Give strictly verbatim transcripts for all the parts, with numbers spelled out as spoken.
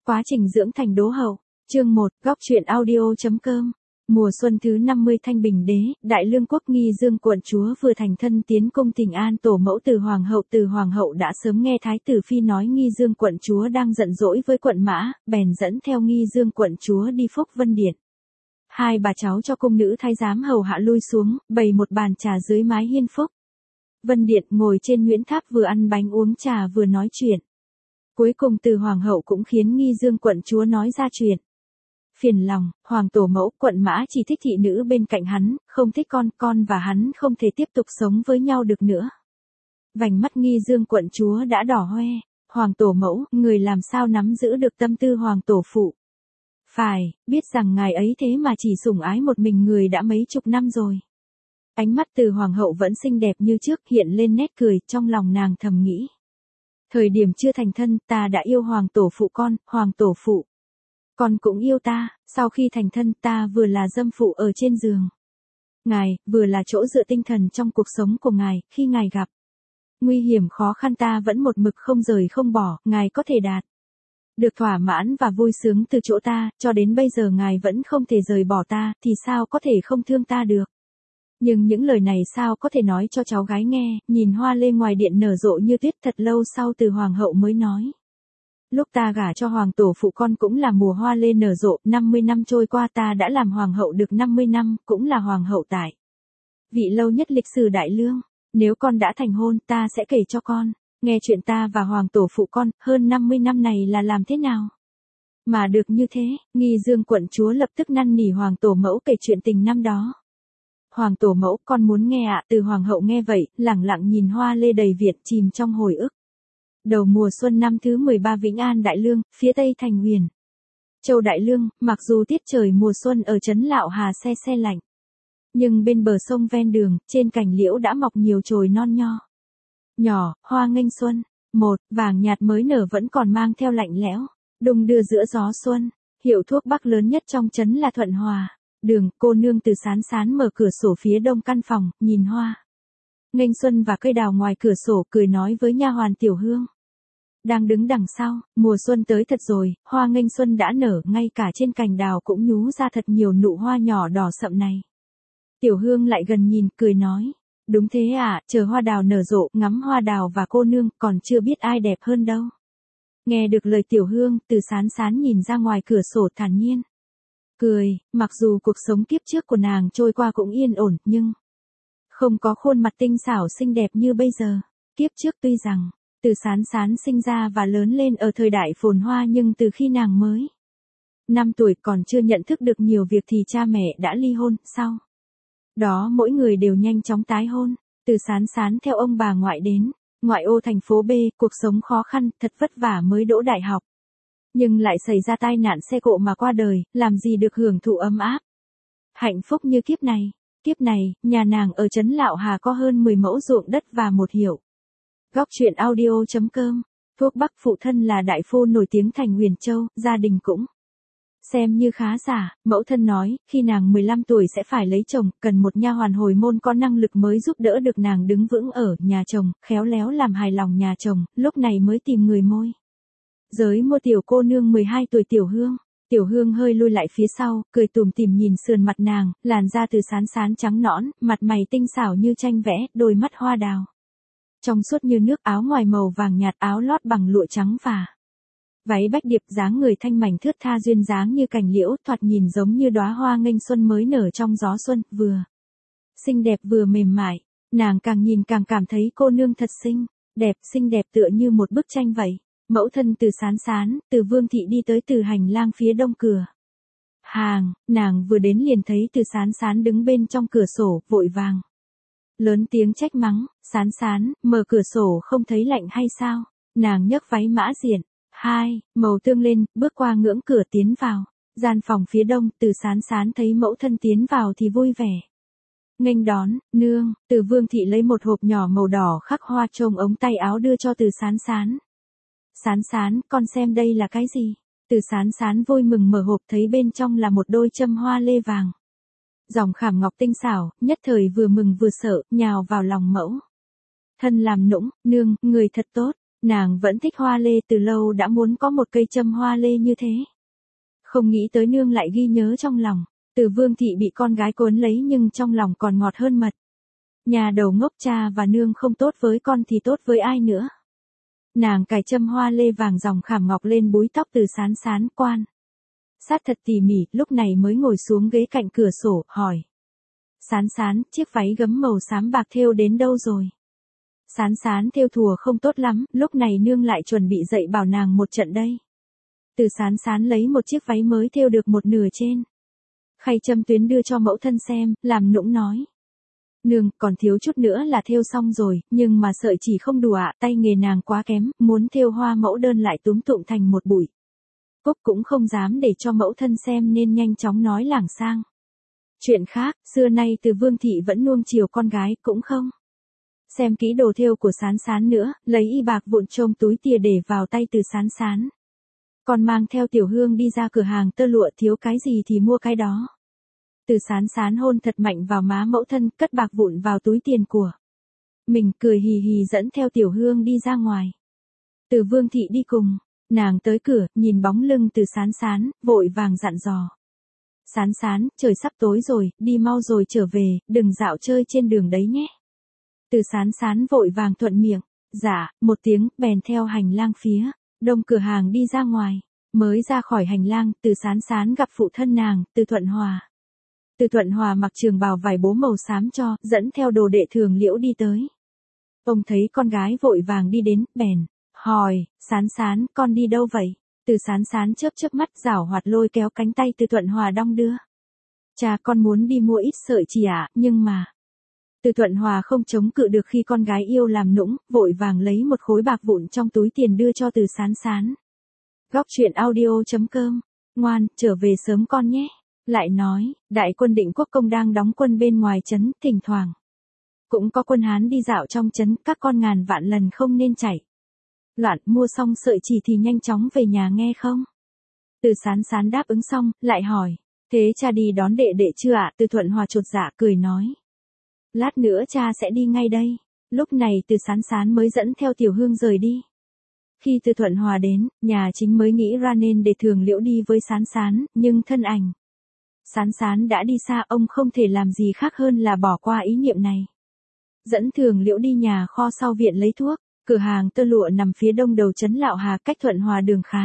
Quá trình dưỡng thành đố hậu. Chương một, góc truyện audio.com. Mùa xuân thứ năm mươi Thanh Bình Đế, Đại Lương Quốc Nghi Dương quận chúa vừa thành thân tiến cung thỉnh an tổ mẫu từ hoàng hậu. Từ hoàng hậu đã sớm nghe Thái tử phi nói Nghi Dương quận chúa đang giận dỗi với quận Mã, bèn dẫn theo Nghi Dương quận chúa đi Phúc Vân Điện. Hai bà cháu cho cung nữ thái giám hầu hạ lui xuống, bày một bàn trà dưới mái hiên Phúc Vân Điện, ngồi trên Nguyễn Tháp vừa ăn bánh uống trà vừa nói chuyện. Cuối cùng từ hoàng hậu cũng khiến Nghi Dương quận chúa nói ra chuyện. Phiền lòng, hoàng tổ mẫu quận Mã chỉ thích thị nữ bên cạnh hắn, không thích con, con và hắn không thể tiếp tục sống với nhau được nữa. Vành mắt Nghi Dương quận chúa đã đỏ hoe. Hoàng tổ mẫu, người làm sao nắm giữ được tâm tư hoàng tổ phụ? Phải, biết rằng ngài ấy thế mà chỉ sủng ái một mình người đã mấy chục năm rồi. Ánh mắt từ hoàng hậu vẫn xinh đẹp như trước, hiện lên nét cười, trong lòng nàng thầm nghĩ. Thời điểm chưa thành thân, ta đã yêu hoàng tổ phụ con, hoàng tổ phụ. Con cũng yêu ta, sau khi thành thân ta vừa là dâm phụ ở trên giường ngài, vừa là chỗ dựa tinh thần trong cuộc sống của ngài, khi ngài gặp nguy hiểm khó khăn ta vẫn một mực không rời không bỏ, ngài có thể đạt được thỏa mãn và vui sướng từ chỗ ta, cho đến bây giờ ngài vẫn không thể rời bỏ ta, thì sao có thể không thương ta được. Nhưng những lời này sao có thể nói cho cháu gái nghe, nhìn hoa lê ngoài điện nở rộ như tuyết, thật lâu sau từ hoàng hậu mới nói. Lúc ta gả cho hoàng tổ phụ con cũng là mùa hoa lê nở rộ, năm mươi năm trôi qua ta đã làm hoàng hậu được năm mươi năm, cũng là hoàng hậu tại vị lâu nhất lịch sử Đại Lương. Nếu con đã thành hôn, ta sẽ kể cho con nghe chuyện ta và hoàng tổ phụ con, hơn năm mươi năm này là làm thế nào mà được như thế. Nghi Dương quận chúa lập tức năn nỉ hoàng tổ mẫu kể chuyện tình năm đó. Hoàng tổ mẫu, con muốn nghe ạ. Từ hoàng hậu nghe vậy, lẳng lặng nhìn hoa lê đầy viện, chìm trong hồi ức. Đầu mùa xuân năm thứ mười ba Vĩnh An Đại Lương, phía tây thành Huyền Châu Đại Lương, mặc dù tiết trời mùa xuân ở trấn Lạo Hà se se lạnh, nhưng bên bờ sông ven đường, trên cành liễu đã mọc nhiều chồi non nho nhỏ, hoa nghênh xuân. Một, vàng nhạt mới nở vẫn còn mang theo lạnh lẽo, đung đưa giữa gió xuân. Hiệu thuốc bắc lớn nhất trong trấn là Thuận Hòa Đường. Cô nương Từ Sán Sán mở cửa sổ phía đông căn phòng, nhìn hoa nghênh xuân và cây đào ngoài cửa sổ, cười nói với nha hoàn Tiểu Hương đang đứng đằng sau. Mùa xuân tới thật rồi, hoa nghênh xuân đã nở, ngay cả trên cành đào cũng nhú ra thật nhiều nụ hoa nhỏ đỏ sậm này. Tiểu Hương lại gần nhìn, cười nói. Đúng thế à, chờ hoa đào nở rộ, ngắm hoa đào và cô nương, còn chưa biết ai đẹp hơn đâu. Nghe được lời Tiểu Hương, Từ Sán Sán nhìn ra ngoài cửa sổ thản nhiên cười. Mặc dù cuộc sống kiếp trước của nàng trôi qua cũng yên ổn, nhưng không có khuôn mặt tinh xảo xinh đẹp như bây giờ. Kiếp trước tuy rằng Từ Sán Sán sinh ra và lớn lên ở thời đại phồn hoa, nhưng từ khi nàng mới năm tuổi còn chưa nhận thức được nhiều việc thì cha mẹ đã ly hôn. Sau đó mỗi người đều nhanh chóng tái hôn. Từ Sán Sán theo ông bà ngoại đến ngoại ô thành phố B, cuộc sống khó khăn, thật vất vả mới đỗ đại học. Nhưng lại xảy ra tai nạn xe cộ mà qua đời, làm gì được hưởng thụ ấm áp hạnh phúc như kiếp này. Kiếp này, nhà nàng ở trấn Lạo Hà có hơn mười mẫu ruộng đất và một hiệu. Góc truyện audio.com. Thuốc bắc phụ thân là đại phu nổi tiếng thành Huyền Châu, gia đình cũng xem như khá giả. Mẫu thân nói, khi nàng mười lăm tuổi sẽ phải lấy chồng, cần một nha hoàn hồi môn có năng lực mới giúp đỡ được nàng đứng vững ở nhà chồng, khéo léo làm hài lòng nhà chồng, lúc này mới tìm người môi giới mua tiểu cô nương mười hai tuổi Tiểu Hương. Tiểu Hương hơi lui lại phía sau, cười tủm tỉm nhìn sườn mặt nàng, làn da Từ Sán Sán trắng nõn, mặt mày tinh xảo như tranh vẽ, đôi mắt hoa đào trong suốt như nước, áo ngoài màu vàng nhạt, áo lót bằng lụa trắng và váy bách điệp, dáng người thanh mảnh thướt tha duyên dáng như cành liễu, thoạt nhìn giống như đóa hoa nghênh xuân mới nở trong gió xuân, vừa xinh đẹp vừa mềm mại. Nàng càng nhìn càng cảm thấy cô nương thật xinh đẹp, xinh đẹp tựa như một bức tranh vậy. Mẫu thân Từ Sán Sán, Từ Vương thị đi tới từ hành lang phía đông cửa hàng, nàng vừa đến liền thấy Từ Sán Sán đứng bên trong cửa sổ, vội vàng lớn tiếng trách mắng. Sán Sán, mở cửa sổ không thấy lạnh hay sao? Nàng nhấc váy mã diện hai màu tương lên, bước qua ngưỡng cửa tiến vào gian phòng phía đông. Từ Sán Sán thấy mẫu thân tiến vào thì vui vẻ nghênh đón. Nương. Từ Vương thị lấy một hộp nhỏ màu đỏ khắc hoa trông ống tay áo đưa cho Từ Sán Sán. Sán Sán, con xem đây là cái gì? Từ Sán Sán vui mừng mở hộp, thấy bên trong là một đôi châm hoa lê vàng dòng khảm ngọc tinh xảo, nhất thời vừa mừng vừa sợ, nhào vào lòng mẫu thân làm nũng. Nương, người thật tốt. Nàng vẫn thích hoa lê, từ lâu đã muốn có một cây châm hoa lê như thế. Không nghĩ tới nương lại ghi nhớ trong lòng. Từ Vương thị bị con gái cuốn lấy nhưng trong lòng còn ngọt hơn mật. Nhà đầu ngốc, cha và nương không tốt với con thì tốt với ai nữa. Nàng cài châm hoa lê vàng dòng khảm ngọc lên búi tóc Từ Sán Sán, quan sát thật tỉ mỉ, lúc này mới ngồi xuống ghế cạnh cửa sổ, hỏi. Sán Sán, chiếc váy gấm màu xám bạc thêu đến đâu rồi? Sán Sán thêu thùa không tốt lắm, lúc này nương lại chuẩn bị dạy bảo nàng một trận đây. Từ Sán Sán lấy một chiếc váy mới thêu được một nửa trên khay châm tuyến đưa cho mẫu thân xem, làm nũng nói. Nương, còn thiếu chút nữa là thêu xong rồi, nhưng mà sợi chỉ không đủ ạ, tay nghề nàng quá kém, muốn thêu hoa mẫu đơn lại túm tụm thành một bụi. Cúc cũng không dám để cho mẫu thân xem nên nhanh chóng nói lảng sang. Chuyện khác, xưa nay Từ Vương thị vẫn nuông chiều con gái, cũng không xem kỹ đồ thêu của Sán Sán nữa, lấy y bạc vụn trong túi tìa để vào tay Từ Sán Sán. Còn mang theo Tiểu Hương đi ra cửa hàng tơ lụa, thiếu cái gì thì mua cái đó. Từ Sán Sán hôn thật mạnh vào má mẫu thân, cất bạc vụn vào túi tiền của mình, cười hì hì dẫn theo Tiểu Hương đi ra ngoài. Từ Vương thị đi cùng, nàng tới cửa, nhìn bóng lưng Từ Sán Sán, vội vàng dặn dò. Sán Sán, trời sắp tối rồi, đi mau rồi trở về, đừng dạo chơi trên đường đấy nhé. Từ Sán Sán vội vàng thuận miệng, dạ, một tiếng, bèn theo hành lang phía đông cửa hàng đi ra ngoài. Mới ra khỏi hành lang, Từ Sán Sán gặp phụ thân nàng, Từ Thuận Hòa. Từ Thuận Hòa mặc trường bào vải bố màu xám cho, dẫn theo đồ đệ Thường Liễu đi tới. Ông thấy con gái vội vàng đi đến, bèn hỏi, Sán Sán, con đi đâu vậy? Từ Sán Sán chớp chớp mắt, giảo hoạt lôi kéo cánh tay Từ Thuận Hòa đong đưa. Cha, con muốn đi mua ít sợi chỉ ạ, nhưng mà... Từ Thuận Hòa không chống cự được khi con gái yêu làm nũng, vội vàng lấy một khối bạc vụn trong túi tiền đưa cho Từ Sán Sán. Góc truyện audio chấm com, ngoan, trở về sớm con nhé. Lại nói, đại quân Định Quốc Công đang đóng quân bên ngoài trấn, thỉnh thoảng cũng có quân Hán đi dạo trong trấn, các con ngàn vạn lần không nên chạy loạn, mua xong sợi chỉ thì nhanh chóng về nhà nghe không? Từ Sán Sán đáp ứng xong, lại hỏi, thế cha đi đón đệ đệ chưa ạ? Từ Thuận Hòa chột dạ cười nói, lát nữa cha sẽ đi ngay đây. Lúc này Từ Sán Sán mới dẫn theo Tiểu Hương rời đi. Khi Từ Thuận Hòa đến, nhà chính mới nghĩ ra nên để Thường Liễu đi với Sán Sán, nhưng thân ảnh Sán Sán đã đi xa, ông không thể làm gì khác hơn là bỏ qua ý niệm này. Dẫn Thường Liễu đi nhà kho sau viện lấy thuốc, cửa hàng tơ lụa nằm phía đông đầu trấn Lạo Hà, cách Thuận Hòa đường khá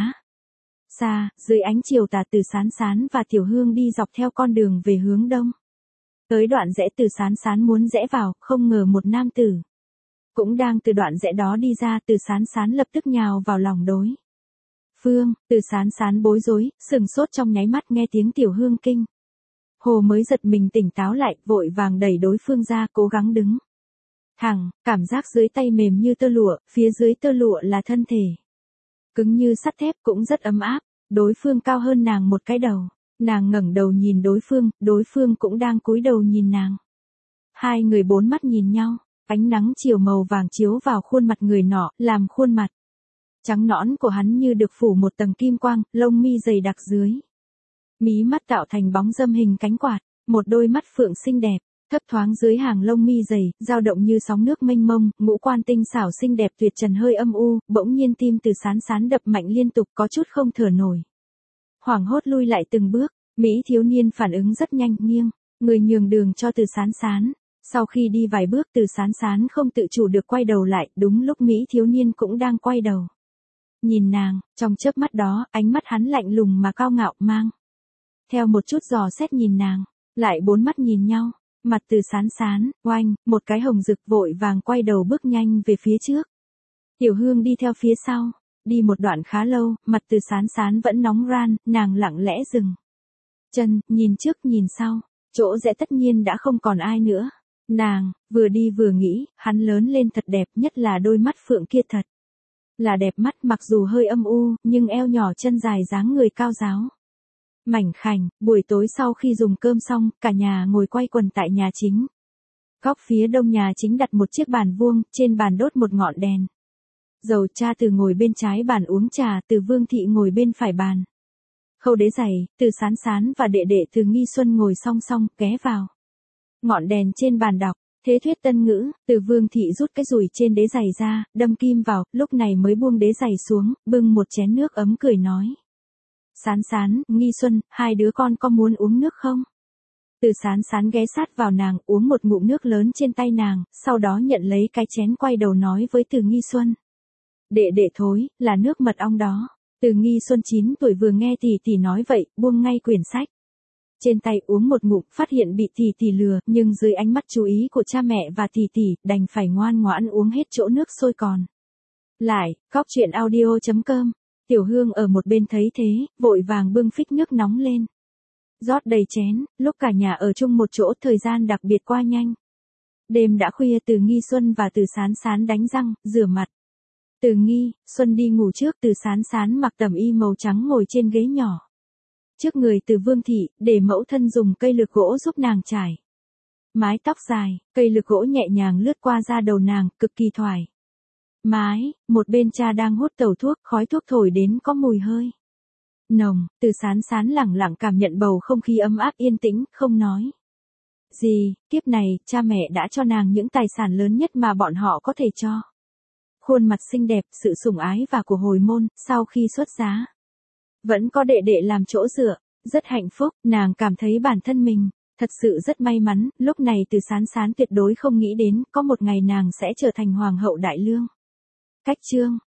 xa, dưới ánh chiều tà Từ Sán Sán và Tiểu Hương đi dọc theo con đường về hướng đông. Tới đoạn rẽ Từ Sán Sán muốn rẽ vào, không ngờ một nam tử cũng đang từ đoạn rẽ đó đi ra. Từ Sán Sán lập tức nhào vào lòng đối phương. Từ Sán Sán bối rối, sừng sốt trong nháy mắt nghe tiếng Tiểu Hương kinh hồ mới giật mình tỉnh táo lại, vội vàng đẩy đối phương ra, cố gắng đứng thẳng, cảm giác dưới tay mềm như tơ lụa, phía dưới tơ lụa là thân thể cứng như sắt thép, cũng rất ấm áp. Đối phương cao hơn nàng một cái đầu. Nàng ngẩng đầu nhìn đối phương, đối phương cũng đang cúi đầu nhìn nàng. Hai người bốn mắt nhìn nhau, ánh nắng chiều màu vàng chiếu vào khuôn mặt người nọ, làm khuôn mặt trắng nõn của hắn như được phủ một tầng kim quang, lông mi dày đặc dưới mí mắt tạo thành bóng râm hình cánh quạt, một đôi mắt phượng xinh đẹp, thấp thoáng dưới hàng lông mi dày, dao động như sóng nước mênh mông, ngũ quan tinh xảo xinh đẹp tuyệt trần hơi âm u, bỗng nhiên tim Từ Sán Sán đập mạnh liên tục, có chút không thở nổi. Hoảng hốt lui lại từng bước, Mỹ thiếu niên phản ứng rất nhanh, nghiêng người nhường đường cho Từ Sán Sán. Sau khi đi vài bước, Từ Sán Sán không tự chủ được quay đầu lại, đúng lúc Mỹ thiếu niên cũng đang quay đầu nhìn nàng, trong chớp mắt đó, ánh mắt hắn lạnh lùng mà cao ngạo, mang theo một chút dò xét nhìn nàng, lại bốn mắt nhìn nhau, mặt Từ Sán Sán oanh, một cái hồng rực, vội vàng quay đầu bước nhanh về phía trước. Tiểu Hương đi theo phía sau, đi một đoạn khá lâu, mặt Từ Sán Sán vẫn nóng ran, nàng lặng lẽ dừng chân, nhìn trước nhìn sau, chỗ rẽ tất nhiên đã không còn ai nữa. Nàng vừa đi vừa nghĩ, hắn lớn lên thật đẹp, nhất là đôi mắt phượng kia thật là đẹp mắt, mặc dù hơi âm u, nhưng eo nhỏ chân dài, dáng người cao ráo mảnh khảnh. Buổi tối sau khi dùng cơm xong, cả nhà ngồi quay quần tại nhà chính. Góc phía đông nhà chính đặt một chiếc bàn vuông, trên bàn đốt một ngọn đèn dầu. Cha Từ ngồi bên trái bàn uống trà, Từ Vương thị ngồi bên phải bàn khâu đế giày, Từ Sán Sán và đệ đệ Từ Nghi Xuân ngồi song song, ghé vào ngọn đèn trên bàn đọc. Thế thuyết tân ngữ, Từ Vương thị rút cái dùi trên đế giày ra, đâm kim vào, lúc này mới buông đế giày xuống, bưng một chén nước ấm cười nói. Sán Sán, Nghi Xuân, hai đứa con có muốn uống nước không? Từ Sán Sán ghé sát vào nàng, uống một ngụm nước lớn trên tay nàng, sau đó nhận lấy cái chén quay đầu nói với Từ Nghi Xuân. Đệ đệ thối, là nước mật ong đó. Từ Nghi Xuân chín tuổi vừa nghe tỷ tỷ nói vậy, buông ngay quyển sách. Trên tay uống một ngụm, phát hiện bị tỷ tỷ lừa, nhưng dưới ánh mắt chú ý của cha mẹ và tỷ tỷ, đành phải ngoan ngoãn uống hết chỗ nước sôi còn. Lại, góc truyện audio chấm com. Tiểu Hương ở một bên thấy thế, vội vàng bưng phích nước nóng lên. Rót đầy chén, lúc cả nhà ở chung một chỗ, thời gian đặc biệt qua nhanh. Đêm đã khuya, Từ Nghi Xuân và Từ Sán Sán đánh răng, rửa mặt. Từ Nghi Xuân đi ngủ trước, Từ Sán Sán mặc tẩm y màu trắng ngồi trên ghế nhỏ. Trước người Từ Vương thị, để mẫu thân dùng cây lược gỗ giúp nàng trải. Mái tóc dài, cây lược gỗ nhẹ nhàng lướt qua da đầu nàng, cực kỳ thoải mái. Một bên cha đang hút tẩu thuốc, khói thuốc thổi đến có mùi hơi nồng. Từ Sán Sán lẳng lặng cảm nhận bầu không khí ấm áp yên tĩnh, không nói gì. Kiếp này, cha mẹ đã cho nàng những tài sản lớn nhất mà bọn họ có thể cho. Khuôn mặt xinh đẹp, sự sủng ái và của hồi môn, sau khi xuất giá. Vẫn có đệ đệ làm chỗ dựa, rất hạnh phúc, nàng cảm thấy bản thân mình, thật sự rất may mắn, lúc này Từ Sán Sán tuyệt đối không nghĩ đến, có một ngày nàng sẽ trở thành hoàng hậu đại lương. Cách chương